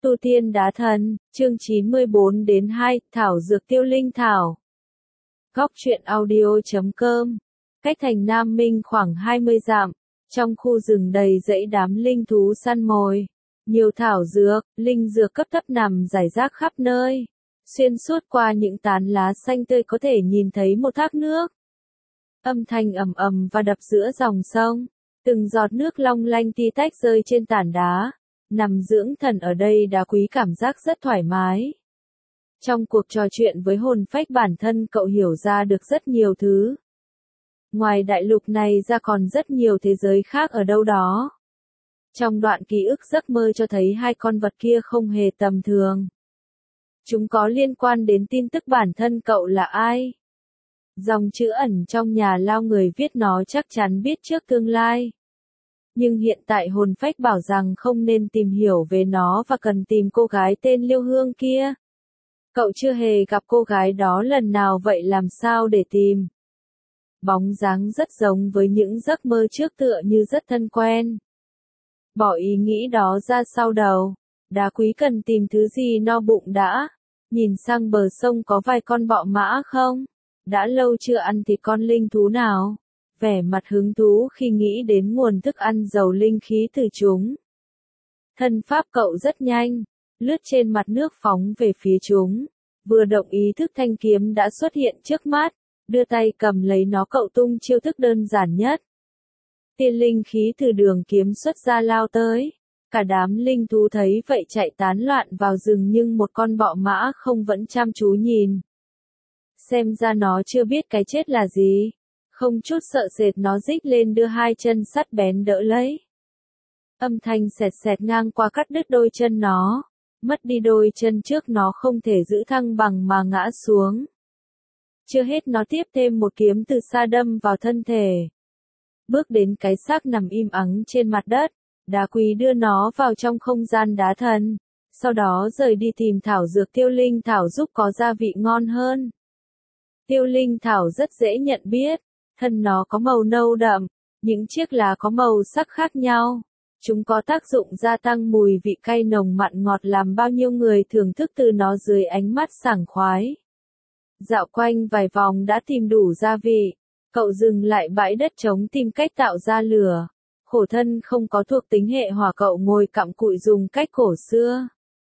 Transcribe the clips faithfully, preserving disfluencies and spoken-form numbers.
Tu tiên đá thần, chương chín mươi bốn đến hai, thảo dược tiêu linh thảo. Góc truyện audio chấm com. Cách thành Nam Minh khoảng hai mươi dặm, trong khu rừng đầy rẫy đám linh thú săn mồi. Nhiều thảo dược, linh dược cấp thấp nằm rải rác khắp nơi. Xuyên suốt qua những tán lá xanh tươi có thể nhìn thấy một thác nước. Âm thanh ầm ầm và đập giữa dòng sông. Từng giọt nước long lanh tí tách rơi trên tảng đá. Nằm dưỡng thần ở đây đá quý cảm giác rất thoải mái. Trong cuộc trò chuyện với hồn phách bản thân cậu hiểu ra được rất nhiều thứ. Ngoài đại lục này ra còn rất nhiều thế giới khác ở đâu đó. Trong đoạn ký ức giấc mơ cho thấy hai con vật kia không hề tầm thường. Chúng có liên quan đến tin tức bản thân cậu là ai. Dòng chữ ẩn trong nhà lao người viết nó chắc chắn biết trước tương lai. Nhưng hiện tại hồn phách bảo rằng không nên tìm hiểu về nó và cần tìm cô gái tên Liêu Hương kia. Cậu chưa hề gặp cô gái đó lần nào vậy làm sao để tìm? Bóng dáng rất giống với những giấc mơ trước tựa như rất thân quen. Bỏ ý nghĩ đó ra sau đầu. Đá quý cần tìm thứ gì no bụng đã. Nhìn sang bờ sông có vài con bọ mã không? Đã lâu chưa ăn thịt con linh thú nào? Vẻ mặt hứng thú khi nghĩ đến nguồn thức ăn giàu linh khí từ chúng. Thân pháp cậu rất nhanh, lướt trên mặt nước phóng về phía chúng. Vừa động ý thức thanh kiếm đã xuất hiện trước mắt, đưa tay cầm lấy nó cậu tung chiêu thức đơn giản nhất. Tiên linh khí từ đường kiếm xuất ra lao tới. Cả đám linh thú thấy vậy chạy tán loạn vào rừng nhưng một con bọ mã không vẫn chăm chú nhìn. Xem ra nó chưa biết cái chết là gì. Không chút sợ sệt nó rít lên đưa hai chân sắt bén đỡ lấy. Âm thanh xẹt xẹt ngang qua cắt đứt đôi chân nó. Mất đi đôi chân trước nó không thể giữ thăng bằng mà ngã xuống. Chưa hết nó tiếp thêm một kiếm từ xa đâm vào thân thể. Bước đến cái xác nằm im ắng trên mặt đất. Đá quý đưa nó vào trong không gian đá thần. Sau đó rời đi tìm thảo dược tiêu linh thảo giúp có gia vị ngon hơn. Tiêu linh thảo rất dễ nhận biết. Thân nó có màu nâu đậm, những chiếc lá có màu sắc khác nhau. Chúng có tác dụng gia tăng mùi vị cay nồng mặn ngọt làm bao nhiêu người thưởng thức từ nó dưới ánh mắt sảng khoái. Dạo quanh vài vòng đã tìm đủ gia vị, cậu dừng lại bãi đất trống tìm cách tạo ra lửa. Khổ thân không có thuộc tính hệ hỏa cậu ngồi cặm cụi dùng cách cổ xưa.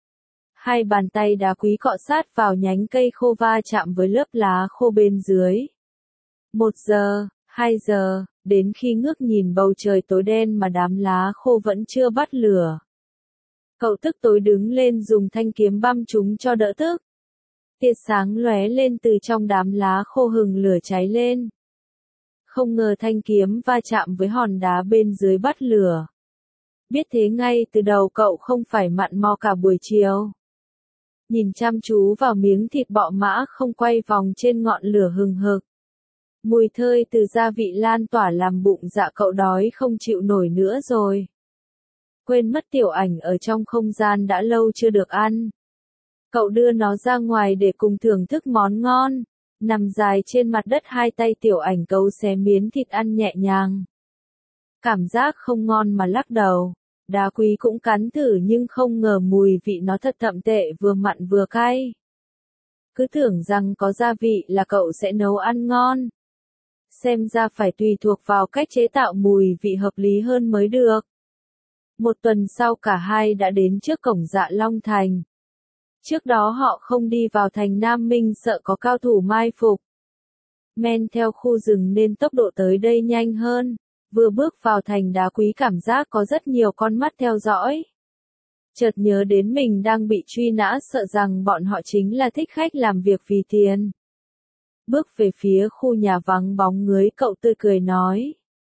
Hai bàn tay đá quý cọ sát vào nhánh cây khô va chạm với lớp lá khô bên dưới. Một giờ, hai giờ, đến khi ngước nhìn bầu trời tối đen mà đám lá khô vẫn chưa bắt lửa. Cậu tức tối đứng lên dùng thanh kiếm băm chúng cho đỡ tức. Tia sáng lóe lên từ trong đám lá khô hừng lửa cháy lên. Không ngờ thanh kiếm va chạm với hòn đá bên dưới bắt lửa. Biết thế ngay từ đầu cậu không phải mặn mò cả buổi chiều. Nhìn chăm chú vào miếng thịt bọ mã không quay vòng trên ngọn lửa hừng hực. Mùi thơi từ gia vị lan tỏa làm bụng dạ cậu đói không chịu nổi nữa rồi. Quên mất tiểu ảnh ở trong không gian đã lâu chưa được ăn. Cậu đưa nó ra ngoài để cùng thưởng thức món ngon. Nằm dài trên mặt đất hai tay tiểu ảnh cấu xé miếng thịt ăn nhẹ nhàng. Cảm giác không ngon mà lắc đầu. Đá quý cũng cắn thử nhưng không ngờ mùi vị nó thật thậm tệ vừa mặn vừa cay. Cứ tưởng rằng có gia vị là cậu sẽ nấu ăn ngon. Xem ra phải tùy thuộc vào cách chế tạo mùi vị hợp lý hơn mới được. Một tuần sau cả hai đã đến trước cổng Dạ Long Thành. Trước đó họ không đi vào thành Nam Minh sợ có cao thủ mai phục. Men theo khu rừng nên tốc độ tới đây nhanh hơn. Vừa bước vào thành đá quý cảm giác có rất nhiều con mắt theo dõi. Chợt nhớ đến mình đang bị truy nã sợ rằng bọn họ chính là thích khách làm việc vì tiền. Bước về phía khu nhà vắng bóng ngới cậu tươi cười nói.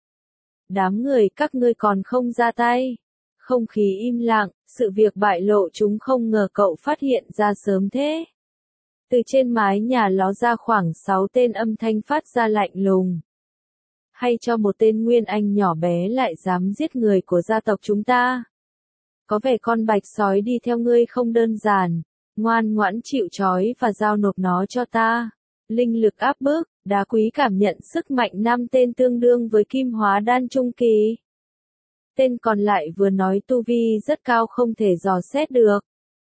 Đám người các ngươi còn không ra tay. Không khí im lặng, sự việc bại lộ chúng không ngờ cậu phát hiện ra sớm thế. Từ trên mái nhà ló ra khoảng sáu tên âm thanh phát ra lạnh lùng. Hay cho một tên nguyên anh nhỏ bé lại dám giết người của gia tộc chúng ta. Có vẻ con bạch sói đi theo ngươi không đơn giản, ngoan ngoãn chịu trói và giao nộp nó cho ta. Linh lực áp bức, đá quý cảm nhận sức mạnh năm tên tương đương với kim hóa đan trung kỳ. Tên còn lại vừa nói tu vi rất cao không thể dò xét được.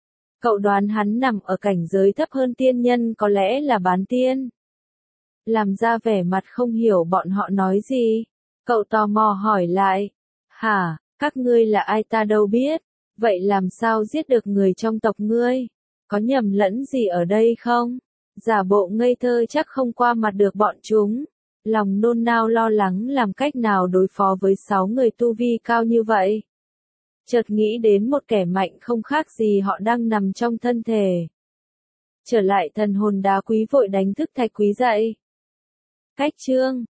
Cậu đoán hắn nằm ở cảnh giới thấp hơn tiên nhân, có lẽ là bán tiên. Làm ra vẻ mặt không hiểu bọn họ nói gì. Cậu tò mò hỏi lại. Hả, các ngươi là ai ta đâu biết. Vậy làm sao giết được người trong tộc ngươi? Có nhầm lẫn gì ở đây không? Giả bộ ngây thơ chắc không qua mặt được bọn chúng. Lòng nôn nao lo lắng làm cách nào đối phó với sáu người tu vi cao như vậy. Chợt nghĩ đến một kẻ mạnh không khác gì họ đang nằm trong thân thể. Trở lại thần hồn đá quý vội đánh thức Thạch Quý dậy. Cách chương